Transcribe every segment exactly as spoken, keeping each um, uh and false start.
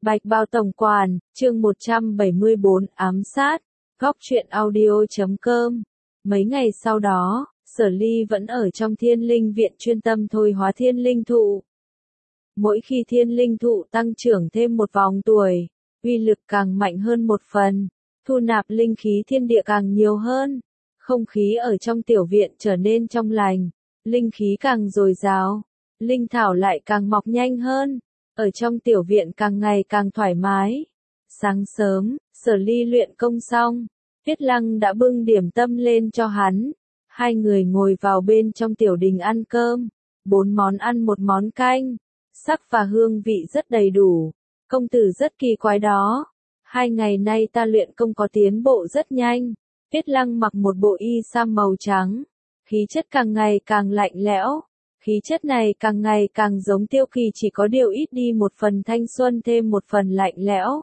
Bạch Bao Tổng Quản, chương một trăm bảy mươi bốn ám sát, góc truyện audio chấm com. Mấy ngày sau đó, Sở Ly vẫn ở trong Thiên Linh Viện chuyên tâm thôi hóa thiên linh thụ. Mỗi khi thiên linh thụ tăng trưởng thêm một vòng tuổi, uy lực càng mạnh hơn một phần, thu nạp linh khí thiên địa càng nhiều hơn, không khí ở trong tiểu viện trở nên trong lành, linh khí càng dồi dào, linh thảo lại càng mọc nhanh hơn. Ở trong tiểu viện càng ngày càng thoải mái. Sáng sớm, Sở Ly luyện công xong, Tuyết Lăng đã bưng điểm tâm lên cho hắn. Hai người ngồi vào bên trong tiểu đình ăn cơm. Bốn món ăn một món canh. Sắc và hương vị rất đầy đủ. Công tử rất kỳ quái đó. Hai ngày nay ta luyện công có tiến bộ rất nhanh. Tuyết Lăng mặc một bộ y sam màu trắng. Khí chất càng ngày càng lạnh lẽo. Khí chất này càng ngày càng giống Tiêu Kỳ, chỉ có điều ít đi một phần thanh xuân thêm một phần lạnh lẽo.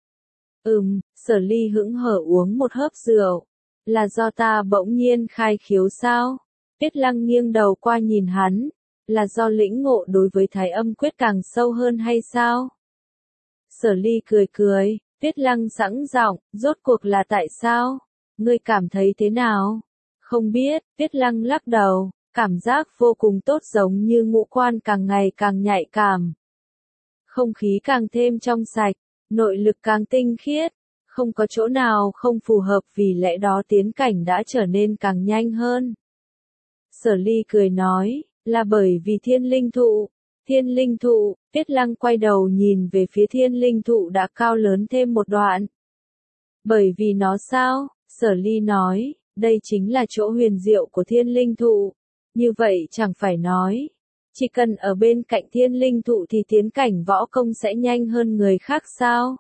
Ừm, Sở Ly hững hở uống một hớp rượu. Là do ta bỗng nhiên khai khiếu sao? Tuyết Lăng nghiêng đầu qua nhìn hắn. Là do lĩnh ngộ đối với Thái Âm Quyết càng sâu hơn hay sao? Sở Ly cười cười, Tuyết Lăng sẵn giọng, rốt cuộc là tại sao? Ngươi cảm thấy thế nào? Không biết, Tuyết Lăng lắc đầu. Cảm giác vô cùng tốt, giống như ngũ quan càng ngày càng nhạy cảm. Không khí càng thêm trong sạch, nội lực càng tinh khiết, không có chỗ nào không phù hợp, vì lẽ đó tiến cảnh đã trở nên càng nhanh hơn. Sở Ly cười nói, là bởi vì thiên linh thụ. Thiên linh thụ, Tuyết Lăng quay đầu nhìn về phía thiên linh thụ đã cao lớn thêm một đoạn. Bởi vì nó sao? Sở Ly nói, đây chính là chỗ huyền diệu của thiên linh thụ. Như vậy chẳng phải nói, chỉ cần ở bên cạnh thiên linh thụ thì tiến cảnh võ công sẽ nhanh hơn người khác sao?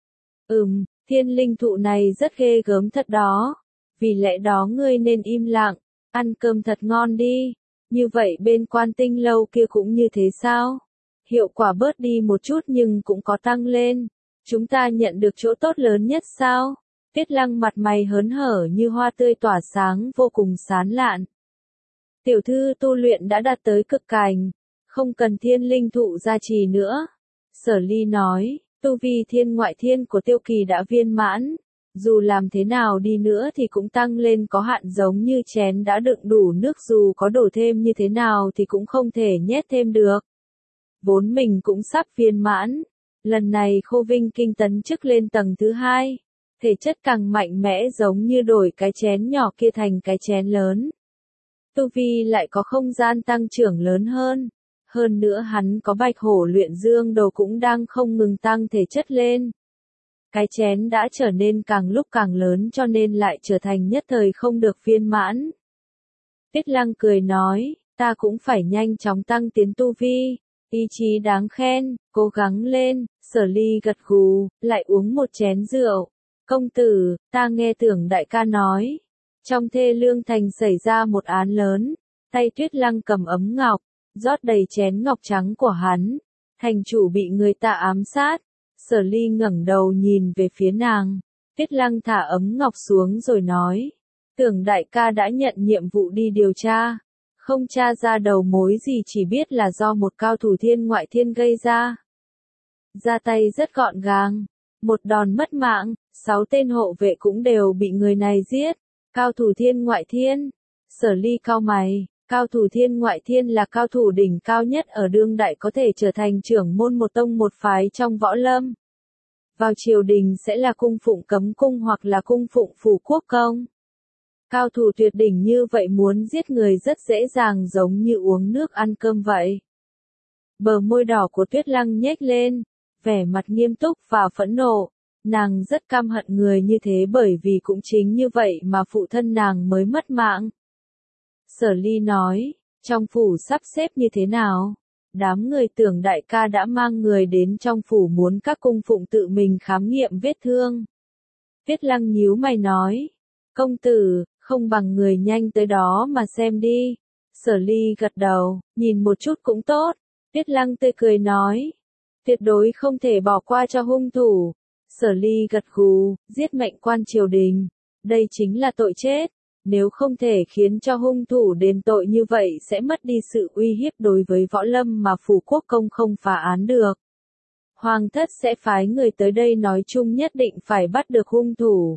Ừm, thiên linh thụ này rất ghê gớm thật đó. Vì lẽ đó ngươi nên im lặng, ăn cơm thật ngon đi. Như vậy bên Quan Tinh lâu kia cũng như thế sao? Hiệu quả bớt đi một chút nhưng cũng có tăng lên. Chúng ta nhận được chỗ tốt lớn nhất sao? Tuyết Lăng mặt mày hớn hở như hoa tươi tỏa sáng, vô cùng sán lạn. Tiểu thư tu luyện đã đạt tới cực cảnh, không cần thiên linh thụ gia trì nữa. Sở Ly nói, tu vi thiên ngoại thiên của Tiêu Kỳ đã viên mãn, dù làm thế nào đi nữa thì cũng tăng lên có hạn, giống như chén đã đựng đủ nước, dù có đổ thêm như thế nào thì cũng không thể nhét thêm được. Vốn mình cũng sắp viên mãn, lần này Khô Vinh Kinh tấn chức lên tầng thứ hai, thể chất càng mạnh mẽ, giống như đổi cái chén nhỏ kia thành cái chén lớn. Tu vi lại có không gian tăng trưởng lớn hơn. Hơn nữa hắn có Bạch Hổ luyện dương đồ cũng đang không ngừng tăng thể chất lên. Cái chén đã trở nên càng lúc càng lớn, cho nên lại trở thành nhất thời không được viên mãn. Tuyết Lăng cười nói, ta cũng phải nhanh chóng tăng tiến tu vi. Ý chí đáng khen, cố gắng lên. Sở Ly gật gù, lại uống một chén rượu. Công tử, ta nghe Tưởng đại ca nói, trong Thê Lương Thành xảy ra một án lớn. Tay Tuyết Lăng cầm ấm ngọc, rót đầy chén ngọc trắng của hắn. Thành chủ bị người ta ám sát. Sở Ly ngẩng đầu nhìn về phía nàng. Tuyết Lăng thả ấm ngọc xuống rồi nói, Tưởng đại ca đã nhận nhiệm vụ đi điều tra. Không tra ra đầu mối gì, chỉ biết là do một cao thủ thiên ngoại thiên gây ra. Ra tay rất gọn gàng. Một đòn mất mạng, sáu tên hộ vệ cũng đều bị người này giết. Cao thủ thiên ngoại thiên. Sở Ly cau mày, cao thủ thiên ngoại thiên là cao thủ đỉnh cao nhất ở đương đại, có thể trở thành trưởng môn một tông một phái trong võ lâm. Vào triều đình sẽ là cung phụng cấm cung hoặc là cung phụng phủ quốc công. Cao thủ tuyệt đỉnh như vậy muốn giết người rất dễ dàng, giống như uống nước ăn cơm vậy. Bờ môi đỏ của Tuyết Lăng nhếch lên, vẻ mặt nghiêm túc và phẫn nộ. Nàng rất căm hận người như thế, bởi vì cũng chính như vậy mà phụ thân nàng mới mất mạng. Sở Ly nói, trong phủ sắp xếp như thế nào? Đám người Tưởng đại ca đã mang người đến trong phủ, muốn các cung phụng tự mình khám nghiệm vết thương. Tuyết Lăng nhíu mày nói, công tử, không bằng người nhanh tới đó mà xem đi. Sở Ly gật đầu, nhìn một chút cũng tốt. Tuyết Lăng tươi cười nói, tuyệt đối không thể bỏ qua cho hung thủ. Sở Ly gật gù, giết mệnh quan triều đình, đây chính là tội chết. Nếu không thể khiến cho hung thủ đền tội như vậy sẽ mất đi sự uy hiếp đối với võ lâm mà phủ quốc công không phá án được. Hoàng thất sẽ phái người tới đây nói chung nhất định phải bắt được hung thủ.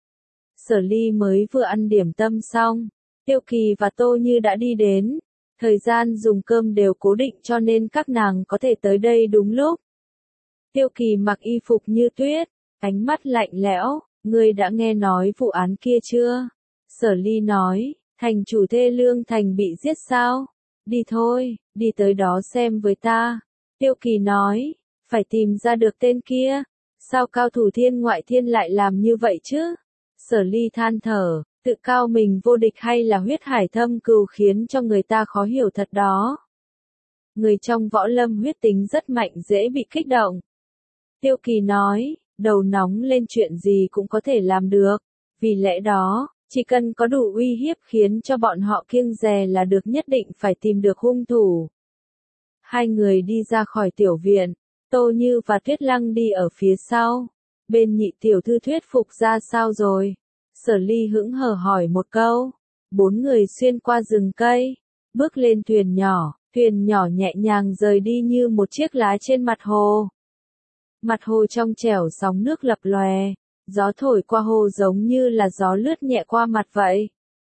Sở Ly mới vừa ăn điểm tâm xong, Tiêu Kỳ và Tô Như đã đi đến. Thời gian dùng cơm đều cố định cho nên các nàng có thể tới đây đúng lúc. Tiêu Kỳ mặc y phục như tuyết, ánh mắt lạnh lẽo, ngươi đã nghe nói vụ án kia chưa? Sở Ly nói, thành chủ Thê Lương Thành bị giết sao? Đi thôi, đi tới đó xem với ta. Tiêu Kỳ nói, phải tìm ra được tên kia. Sao cao thủ thiên ngoại thiên lại làm như vậy chứ? Sở Ly than thở, tự cao mình vô địch hay là huyết hải thâm cừu khiến cho người ta khó hiểu thật đó. Người trong võ lâm huyết tính rất mạnh dễ bị kích động. Tiêu Kỳ nói, đầu nóng lên chuyện gì cũng có thể làm được. Vì lẽ đó, chỉ cần có đủ uy hiếp khiến cho bọn họ kiêng dè là được, nhất định phải tìm được hung thủ. Hai người đi ra khỏi tiểu viện, Tô Như và Tuyết Lăng đi ở phía sau. Bên nhị tiểu thư thuyết phục ra sao rồi? Sở Ly hững hờ hỏi một câu. Bốn người xuyên qua rừng cây, bước lên thuyền nhỏ, thuyền nhỏ nhẹ nhàng rời đi như một chiếc lá trên mặt hồ. Mặt hồ trong trẻo sóng nước lập lòe, gió thổi qua hồ giống như là gió lướt nhẹ qua mặt vậy.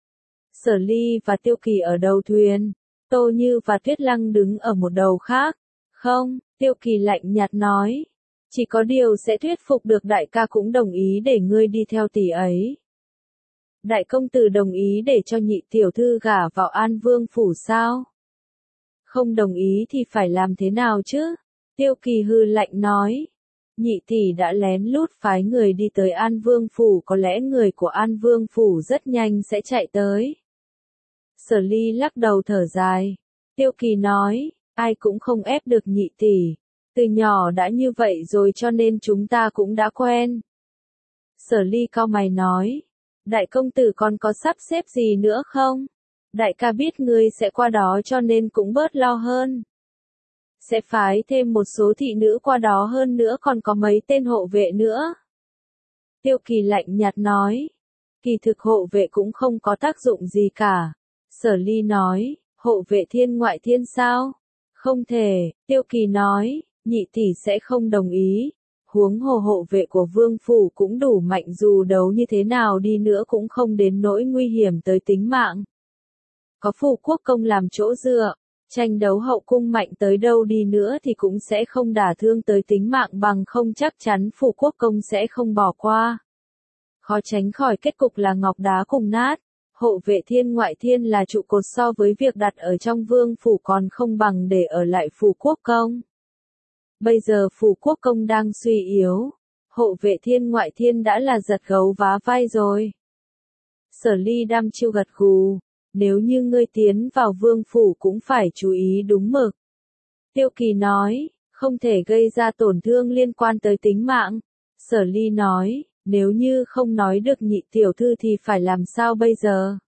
Sở Ly và Tiêu Kỳ ở đầu thuyền, Tô Như và Tuyết Lăng đứng ở một đầu khác. Không, Tiêu Kỳ lạnh nhạt nói, chỉ có điều sẽ thuyết phục được đại ca cũng đồng ý để ngươi đi theo tỷ ấy. Đại công tử đồng ý để cho nhị tiểu thư gả vào An Vương phủ sao? Không đồng ý thì phải làm thế nào chứ? Tiêu Kỳ hừ lạnh nói. Nhị tỷ đã lén lút phái người đi tới An Vương phủ, có lẽ người của An Vương phủ rất nhanh sẽ chạy tới. Sở Ly lắc đầu thở dài. Tiêu Kỳ nói, ai cũng không ép được nhị tỷ. Từ nhỏ đã như vậy rồi cho nên chúng ta cũng đã quen. Sở Ly cau mày nói, đại công tử còn có sắp xếp gì nữa không? Đại ca biết ngươi sẽ qua đó cho nên cũng bớt lo hơn. Sẽ phái thêm một số thị nữ qua đó, hơn nữa còn có mấy tên hộ vệ nữa. Tiêu Kỳ lạnh nhạt nói, kỳ thực hộ vệ cũng không có tác dụng gì cả. Sở Ly nói, hộ vệ thiên ngoại thiên sao? Không thể, Tiêu Kỳ nói, nhị tỷ sẽ không đồng ý. Huống hồ hộ vệ của vương phủ cũng đủ mạnh, dù đấu như thế nào đi nữa cũng không đến nỗi nguy hiểm tới tính mạng. Có Phủ Quốc Công làm chỗ dựa, tranh đấu hậu cung mạnh tới đâu đi nữa thì cũng sẽ không đả thương tới tính mạng, bằng không chắc chắn Phủ Quốc Công sẽ không bỏ qua. Khó tránh khỏi kết cục là ngọc đá cùng nát. Hộ vệ thiên ngoại thiên là trụ cột, so với việc đặt ở trong vương phủ còn không bằng để ở lại Phủ Quốc Công. Bây giờ Phủ Quốc Công đang suy yếu, hộ vệ thiên ngoại thiên đã là giật gấu vá vai rồi. Sở Ly đăm chiêu gật gù, nếu như ngươi tiến vào vương phủ cũng phải chú ý đúng mực. Tiêu Kỳ nói, không thể gây ra tổn thương liên quan tới tính mạng. Sở Ly nói, nếu như không nói được nhị tiểu thư thì phải làm sao bây giờ?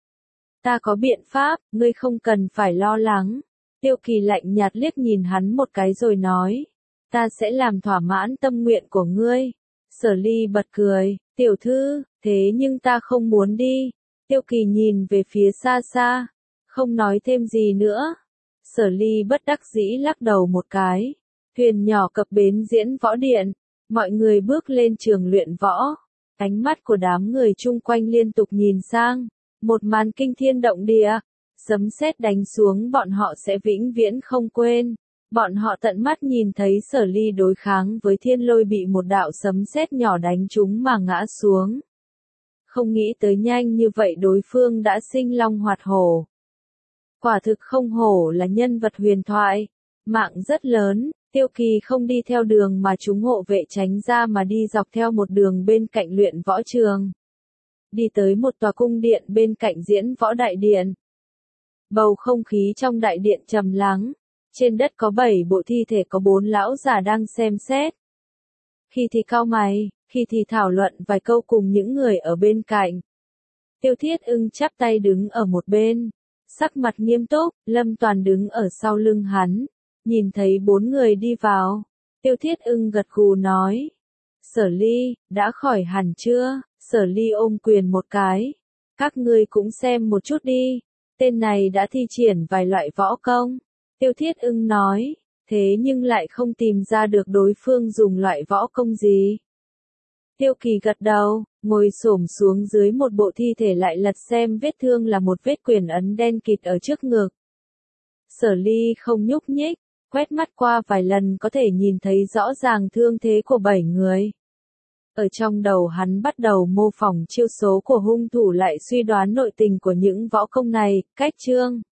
Ta có biện pháp, ngươi không cần phải lo lắng. Tiêu Kỳ lạnh nhạt liếc nhìn hắn một cái rồi nói, ta sẽ làm thỏa mãn tâm nguyện của ngươi. Sở Ly bật cười, tiểu thư, thế nhưng ta không muốn đi. Tiêu Kỳ nhìn về phía xa xa, không nói thêm gì nữa. Sở Ly bất đắc dĩ lắc đầu một cái. Thuyền nhỏ cập bến diễn võ điện, mọi người bước lên trường luyện võ. Ánh mắt của đám người chung quanh liên tục nhìn sang, một màn kinh thiên động địa, sấm sét đánh xuống bọn họ sẽ vĩnh viễn không quên. Bọn họ tận mắt nhìn thấy Sở Ly đối kháng với thiên lôi bị một đạo sấm sét nhỏ đánh trúng mà ngã xuống. Không nghĩ tới nhanh như vậy đối phương đã sinh long hoạt hổ. Quả thực không hổ là nhân vật huyền thoại, mạng rất lớn. Tiêu Kỳ không đi theo đường mà chúng hộ vệ tránh ra mà đi dọc theo một đường bên cạnh luyện võ trường. Đi tới một tòa cung điện bên cạnh diễn võ đại điện. Bầu không khí trong đại điện trầm lắng. Trên đất có bảy bộ thi thể, có bốn lão già đang xem xét. Khi thì cau mày, khi thì thảo luận vài câu cùng những người ở bên cạnh. Tiêu Thiết Ưng chắp tay đứng ở một bên, sắc mặt nghiêm túc. Lâm Toàn đứng ở sau lưng hắn. Nhìn thấy bốn người đi vào, Tiêu Thiết Ưng gật gù nói, Sở Ly, đã khỏi hẳn chưa? Sở Ly ôm quyền một cái, các ngươi cũng xem một chút đi, tên này đã thi triển vài loại võ công. Tiêu Thiết Ưng nói, thế nhưng lại không tìm ra được đối phương dùng loại võ công gì. Tiêu Kỳ gật đầu, ngồi xổm xuống dưới một bộ thi thể lại lật xem vết thương là một vết quyền ấn đen kịt ở trước ngực. Sở Ly không nhúc nhích, quét mắt qua vài lần có thể nhìn thấy rõ ràng thương thế của bảy người. Ở trong đầu hắn bắt đầu mô phỏng chiêu số của hung thủ lại suy đoán nội tình của những võ công này, cách chương.